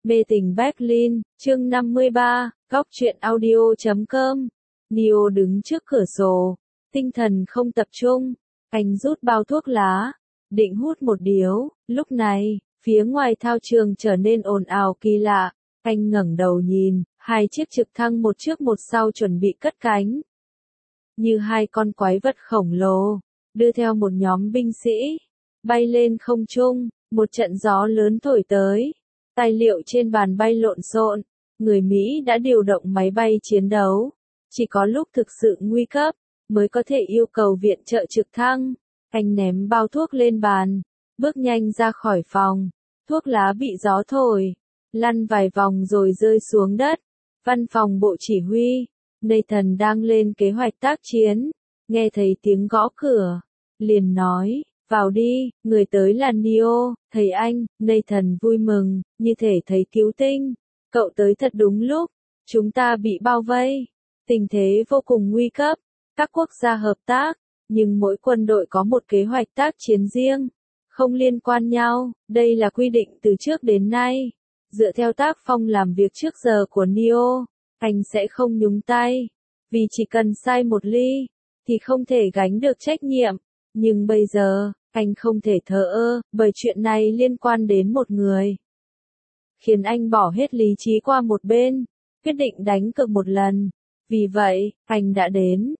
Mê tình Berlin, chương 53, góc truyện audio.com. Neo đứng trước cửa sổ, tinh thần không tập trung, anh rút bao thuốc lá, định hút một điếu, lúc này, phía ngoài thao trường trở nên ồn ào kỳ lạ, anh ngẩng đầu nhìn, hai chiếc trực thăng một trước một sau chuẩn bị cất cánh. Như hai con quái vật khổng lồ, đưa theo một nhóm binh sĩ, bay lên không trung, một trận gió lớn thổi tới. Tài liệu trên bàn bay lộn xộn, người Mỹ đã điều động máy bay chiến đấu. Chỉ có lúc thực sự nguy cấp, mới có thể yêu cầu viện trợ trực thăng. Anh ném bao thuốc lên bàn, bước nhanh ra khỏi phòng. Thuốc lá bị gió thổi, lăn vài vòng rồi rơi xuống đất. Văn phòng bộ chỉ huy, Nathan đang lên kế hoạch tác chiến. Nghe thấy tiếng gõ cửa, liền nói, vào đi, người tới là Neo, thầy anh. Nathan vui mừng, như thể thấy cứu tinh. Cậu tới thật đúng lúc, chúng ta bị bao vây. Tình thế vô cùng nguy cấp, các quốc gia hợp tác, nhưng mỗi quân đội có một kế hoạch tác chiến riêng, không liên quan nhau. Đây là quy định từ trước đến nay. Dựa theo tác phong làm việc trước giờ của Neo, anh sẽ không nhúng tay, vì chỉ cần sai một ly, thì không thể gánh được trách nhiệm. Nhưng bây giờ, anh không thể thờ ơ, bởi chuyện này liên quan đến một người. Khiến anh bỏ hết lý trí qua một bên, quyết định đánh cược một lần. Vì vậy, anh đã đến.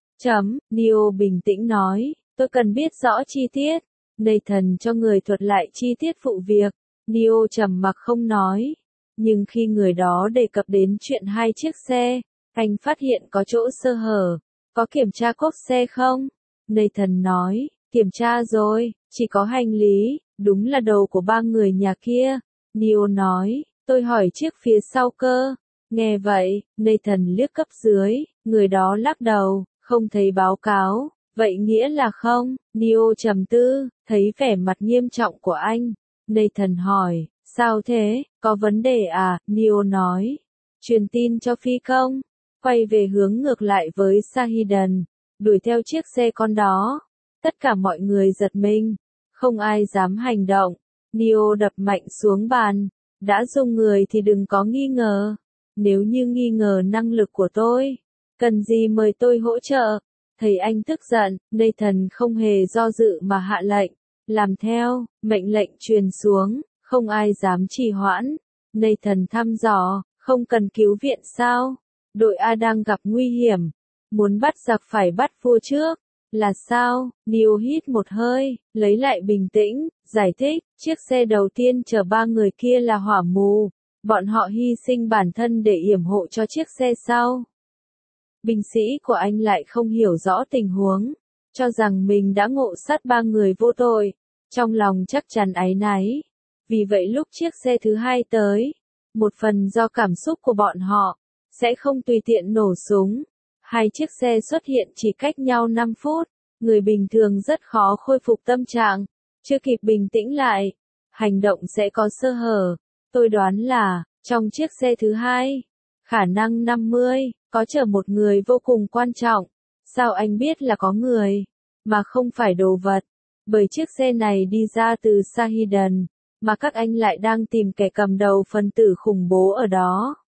Neo bình tĩnh nói, tôi cần biết rõ chi tiết. Nathan cho người thuật lại chi tiết vụ việc. Neo trầm mặc không nói. Nhưng khi người đó đề cập đến chuyện hai chiếc xe, anh phát hiện có chỗ sơ hở. Có kiểm tra cốp xe không? Nathan nói, kiểm tra rồi, chỉ có hành lý, đúng là đầu của ba người nhà kia. Neo nói, tôi hỏi chiếc phía sau cơ. Nghe vậy, Nathan liếc cấp dưới, người đó lắc đầu, không thấy báo cáo, vậy nghĩa là không. Neo trầm tư, thấy vẻ mặt nghiêm trọng của anh. Nathan hỏi, sao thế, có vấn đề à? Neo nói, truyền tin cho phi công, quay về hướng ngược lại với Shahidan, đuổi theo chiếc xe con đó. Tất cả mọi người giật mình, không ai dám hành động. Neo đập mạnh xuống bàn, đã dùng người thì đừng có nghi ngờ. Nếu như nghi ngờ năng lực của tôi, cần gì mời tôi hỗ trợ? Thấy anh tức giận, Nathan không hề do dự mà hạ lệnh, làm theo. Mệnh lệnh truyền xuống, không ai dám trì hoãn. Nathan thăm dò, không cần cứu viện sao? Đội A đang gặp nguy hiểm, muốn bắt giặc phải bắt vua trước. Là sao? Neo hít một hơi, lấy lại bình tĩnh, giải thích, chiếc xe đầu tiên chở ba người kia là hỏa mù. Bọn họ hy sinh bản thân để yểm hộ cho chiếc xe sau. Binh sĩ của anh lại không hiểu rõ tình huống, cho rằng mình đã ngộ sát ba người vô tội, trong lòng chắc chắn áy náy. Vì vậy lúc chiếc xe thứ hai tới, một phần do cảm xúc của bọn họ, sẽ không tùy tiện nổ súng. Hai chiếc xe xuất hiện chỉ cách nhau 5 phút, người bình thường rất khó khôi phục tâm trạng, chưa kịp bình tĩnh lại, hành động sẽ có sơ hở. Tôi đoán là, trong chiếc xe thứ hai, khả năng 50, có chở một người vô cùng quan trọng. Sao anh biết là có người, mà không phải đồ vật? Bởi chiếc xe này đi ra từ Shahidan, mà các anh lại đang tìm kẻ cầm đầu phần tử khủng bố ở đó.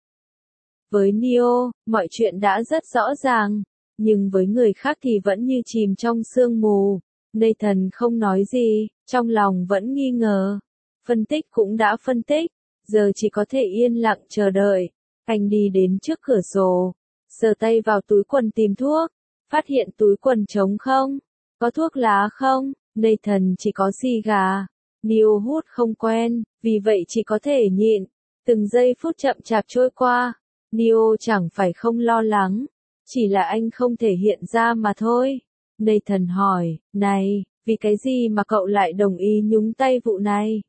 Với Neo, mọi chuyện đã rất rõ ràng, nhưng với người khác thì vẫn như chìm trong sương mù. Nathan không nói gì, trong lòng vẫn nghi ngờ. Phân tích cũng đã phân tích, giờ chỉ có thể yên lặng chờ đợi. Anh đi đến trước cửa sổ, sờ tay vào túi quần tìm thuốc, phát hiện túi quần trống không. Có thuốc lá không? Nathan chỉ có xì gà. Neo hút không quen, vì vậy chỉ có thể nhịn. Từng giây phút chậm chạp trôi qua, Neo chẳng phải không lo lắng, chỉ là anh không thể hiện ra mà thôi. Nathan hỏi, này, vì cái gì mà cậu lại đồng ý nhúng tay vụ này?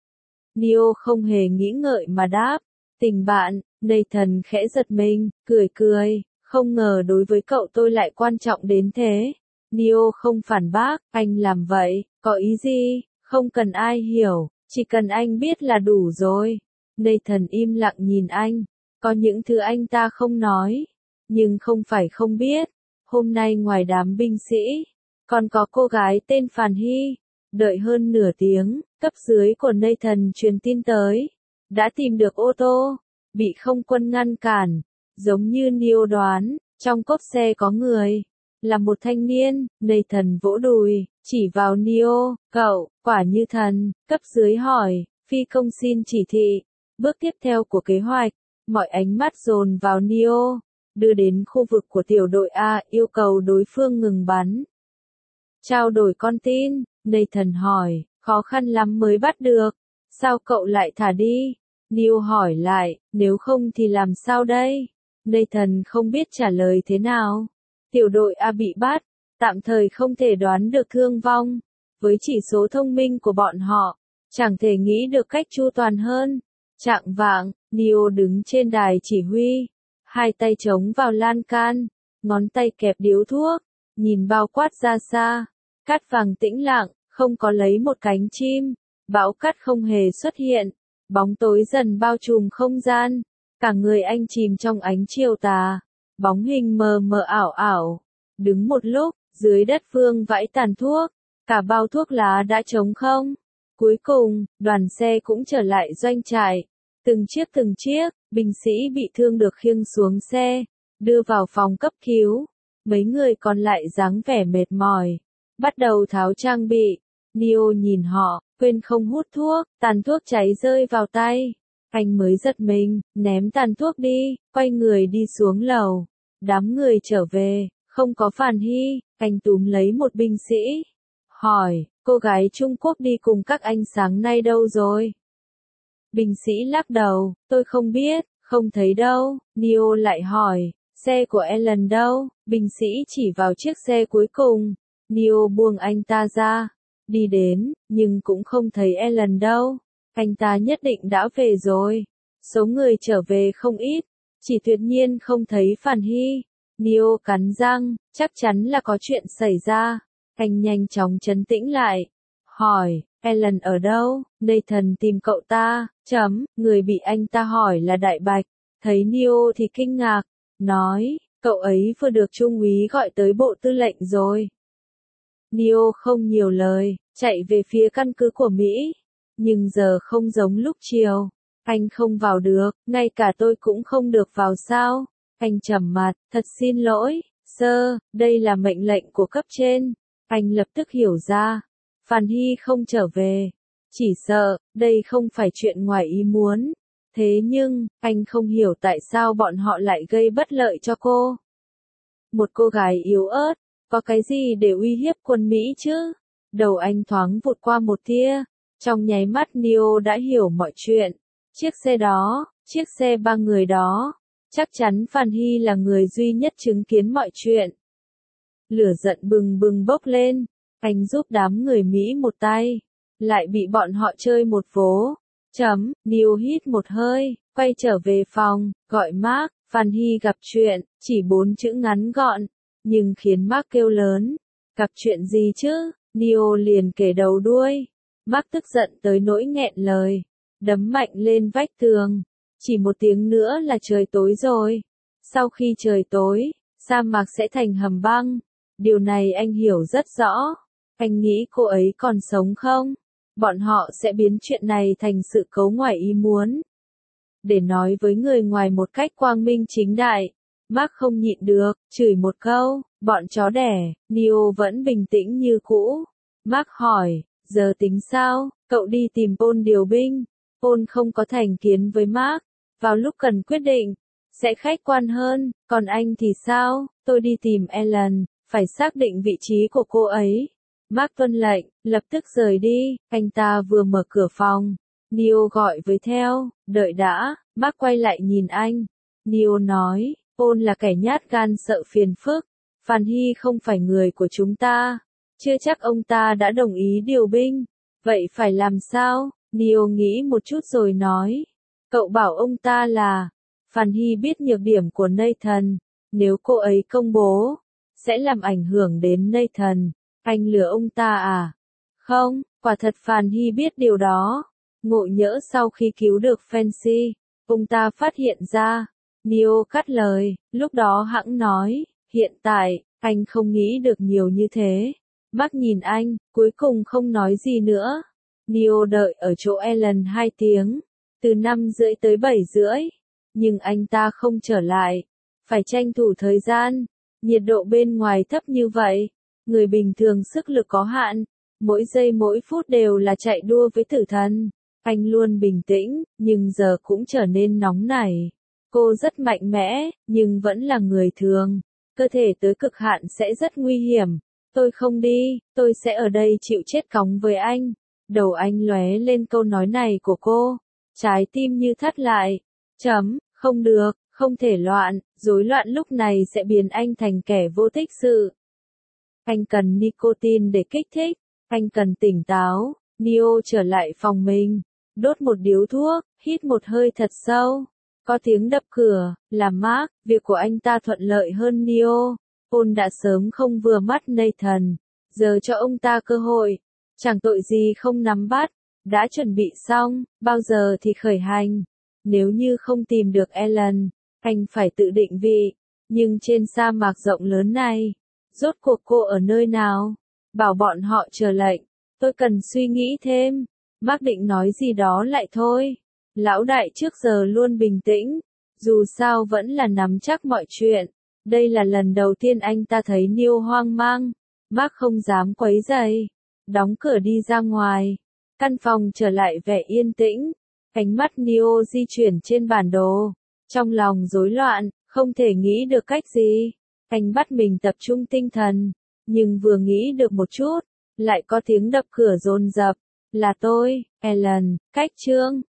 Neo không hề nghĩ ngợi mà đáp, tình bạn. Nathan khẽ giật mình, cười, không ngờ đối với cậu tôi lại quan trọng đến thế. Neo không phản bác, anh làm vậy, có ý gì? Không cần ai hiểu, chỉ cần anh biết là đủ rồi. Nathan im lặng nhìn anh, có những thứ anh ta không nói, nhưng không phải không biết. Hôm nay ngoài đám binh sĩ, còn có cô gái tên Phàn Hy. Đợi hơn nửa tiếng, cấp dưới của Nathan truyền tin tới. đã tìm được ô tô, bị không quân ngăn cản, giống như Neo đoán, trong cốp xe có người, là một thanh niên. Nathan vỗ đùi, chỉ vào Neo, cậu, quả như thần. Cấp dưới hỏi, phi công xin chỉ thị, bước tiếp theo của kế hoạch, mọi ánh mắt dồn vào Neo, đưa đến khu vực của tiểu đội A, yêu cầu đối phương ngừng bắn. Trao đổi con tin, Nathan hỏi, khó khăn lắm mới bắt được, sao cậu lại thả đi? Neo hỏi lại, nếu không thì làm sao đây? Nathan không biết trả lời thế nào. Tiểu đội A bị bắt, tạm thời không thể đoán được thương vong. Với chỉ số thông minh của bọn họ, chẳng thể nghĩ được cách chu toàn hơn. Chạng vạng, Neo đứng trên đài chỉ huy, hai tay chống vào lan can, ngón tay kẹp điếu thuốc, nhìn bao quát ra xa. Cát vàng tĩnh lặng, không có lấy một cánh chim, bão cát không hề xuất hiện, bóng tối dần bao trùm không gian, cả người anh chìm trong ánh chiều tà, bóng hình mờ mờ ảo ảo. Đứng một lúc, dưới đất vương vãi tàn thuốc, cả bao thuốc lá đã trống không. Cuối cùng, đoàn xe cũng trở lại doanh trại. Từng chiếc, binh sĩ bị thương được khiêng xuống xe, đưa vào phòng cấp cứu. Mấy người còn lại dáng vẻ mệt mỏi, bắt đầu tháo trang bị. Neo nhìn họ, quên không hút thuốc, tàn thuốc cháy rơi vào tay. Anh mới giật mình, ném tàn thuốc đi, quay người đi xuống lầu. Đám người trở về, không có Phàn Hy, anh túm lấy một binh sĩ. Hỏi, cô gái Trung Quốc đi cùng các anh sáng nay đâu rồi? Binh sĩ lắc đầu, tôi không biết, không thấy đâu. Neo lại hỏi, xe của Ellen đâu? Binh sĩ chỉ vào chiếc xe cuối cùng. Neo buông anh ta ra, đi đến, nhưng cũng không thấy Ellen đâu. Anh ta nhất định đã về rồi. Số người trở về không ít, chỉ tuyệt nhiên không thấy Phàn Hy. Neo cắn răng, chắc chắn là có chuyện xảy ra. Anh nhanh chóng trấn tĩnh lại, hỏi, Ellen ở đâu? Nathan tìm cậu ta, người bị anh ta hỏi là Đại Bạch. Thấy Neo thì kinh ngạc, nói, cậu ấy vừa được trung úy gọi tới bộ tư lệnh rồi. Neo không nhiều lời, chạy về phía căn cứ của Mỹ. Nhưng giờ không giống lúc chiều. Anh không vào được, ngay cả tôi cũng không được vào sao? Anh trầm mặt, thật xin lỗi, sơ, đây là mệnh lệnh của cấp trên. Anh lập tức hiểu ra. Phàn Hy không trở về. Chỉ sợ, đây không phải chuyện ngoài ý muốn. Thế nhưng, anh không hiểu tại sao bọn họ lại gây bất lợi cho cô. Một cô gái yếu ớt, có cái gì để uy hiếp quân Mỹ chứ? Đầu anh thoáng vụt qua một tia. Trong nháy mắt Neo đã hiểu mọi chuyện. Chiếc xe đó, chiếc xe 3 người đó. Chắc chắn Phàn Hy là người duy nhất chứng kiến mọi chuyện. Lửa giận bừng bừng bốc lên. Anh giúp đám người Mỹ một tay. Lại bị bọn họ chơi một vố. Neo hít một hơi, quay trở về phòng, gọi Mark. Phàn Hy gặp chuyện, chỉ 4 chữ ngắn gọn. Nhưng khiến Mark kêu lớn. Gặp chuyện gì chứ? Neo liền kể đầu đuôi. Mark tức giận tới nỗi nghẹn lời. Đấm mạnh lên vách tường. Chỉ một tiếng nữa là trời tối rồi. Sau khi trời tối, sa mạc sẽ thành hầm băng. Điều này anh hiểu rất rõ. Anh nghĩ cô ấy còn sống không? Bọn họ sẽ biến chuyện này thành sự cố ngoài ý muốn. Để nói với người ngoài một cách quang minh chính đại, Mark không nhịn được, chửi một câu, bọn chó đẻ. Neo vẫn bình tĩnh như cũ. Mark hỏi, giờ tính sao? Cậu đi tìm Paul điều binh. Paul không có thành kiến với Mark. Vào lúc cần quyết định, sẽ khách quan hơn. Còn anh thì sao? Tôi đi tìm Ellen, phải xác định vị trí của cô ấy. Mark tuân lệnh, lập tức rời đi. Anh ta vừa mở cửa phòng. Neo gọi với theo, đợi đã. Mark quay lại nhìn anh. Neo nói, Paul là kẻ nhát gan sợ phiền phức. Phàn Hy không phải người của chúng ta. Chưa chắc ông ta đã đồng ý điều binh. Vậy phải làm sao? Neo nghĩ một chút rồi nói. Cậu bảo ông ta là. Phàn Hy biết nhược điểm của Nathan. Nếu cô ấy công bố, sẽ làm ảnh hưởng đến Nathan. Anh lừa ông ta à? Không, quả thật Phàn Hy biết điều đó. Ngộ nhỡ sau khi cứu được Fancy, ông ta phát hiện ra. Neo cắt lời, lúc đó hãng nói, hiện tại, anh không nghĩ được nhiều như thế. Mark nhìn anh, cuối cùng không nói gì nữa. Neo đợi ở chỗ Ellen 2 tiếng. từ 5 rưỡi tới 7 rưỡi. Nhưng anh ta không trở lại. Phải tranh thủ thời gian. Nhiệt độ bên ngoài thấp như vậy. Người bình thường sức lực có hạn. Mỗi giây mỗi phút đều là chạy đua với tử thần. Anh luôn bình tĩnh, nhưng giờ cũng trở nên nóng nảy. Cô rất mạnh mẽ, nhưng vẫn là người thường. Cơ thể tới cực hạn sẽ rất nguy hiểm. Tôi không đi, tôi sẽ ở đây chịu chết cóng với anh. Đầu anh lóe lên câu nói này của cô. Trái tim như thắt lại. Không được, không thể loạn, rối loạn lúc này sẽ biến anh thành kẻ vô thích sự. Anh cần nicotine để kích thích. Anh cần tỉnh táo. Neo trở lại phòng mình. Đốt một điếu thuốc, hít một hơi thật sâu. Có tiếng đập cửa, là Mark, việc của anh ta thuận lợi hơn Neo. Paul đã sớm không vừa mắt Nathan, giờ cho ông ta cơ hội. Chẳng tội gì không nắm bắt, đã chuẩn bị xong, bao giờ thì khởi hành. Nếu như không tìm được Ellen, anh phải tự định vị. Nhưng trên sa mạc rộng lớn này, rốt cuộc cô ở nơi nào? Bảo bọn họ chờ lệnh, tôi cần suy nghĩ thêm. Mark định nói gì đó lại thôi. Lão đại trước giờ luôn bình tĩnh, dù sao vẫn là nắm chắc mọi chuyện. Đây là lần đầu tiên anh ta thấy Neil hoang mang. Mark không dám quấy rầy. Đóng cửa đi ra ngoài. Căn phòng trở lại vẻ yên tĩnh. Ánh mắt Neil di chuyển trên bản đồ. Trong lòng rối loạn, không thể nghĩ được cách gì. Anh bắt mình tập trung tinh thần. Nhưng vừa nghĩ được một chút, lại có tiếng đập cửa dồn dập. Là tôi, Ellen, cách chương.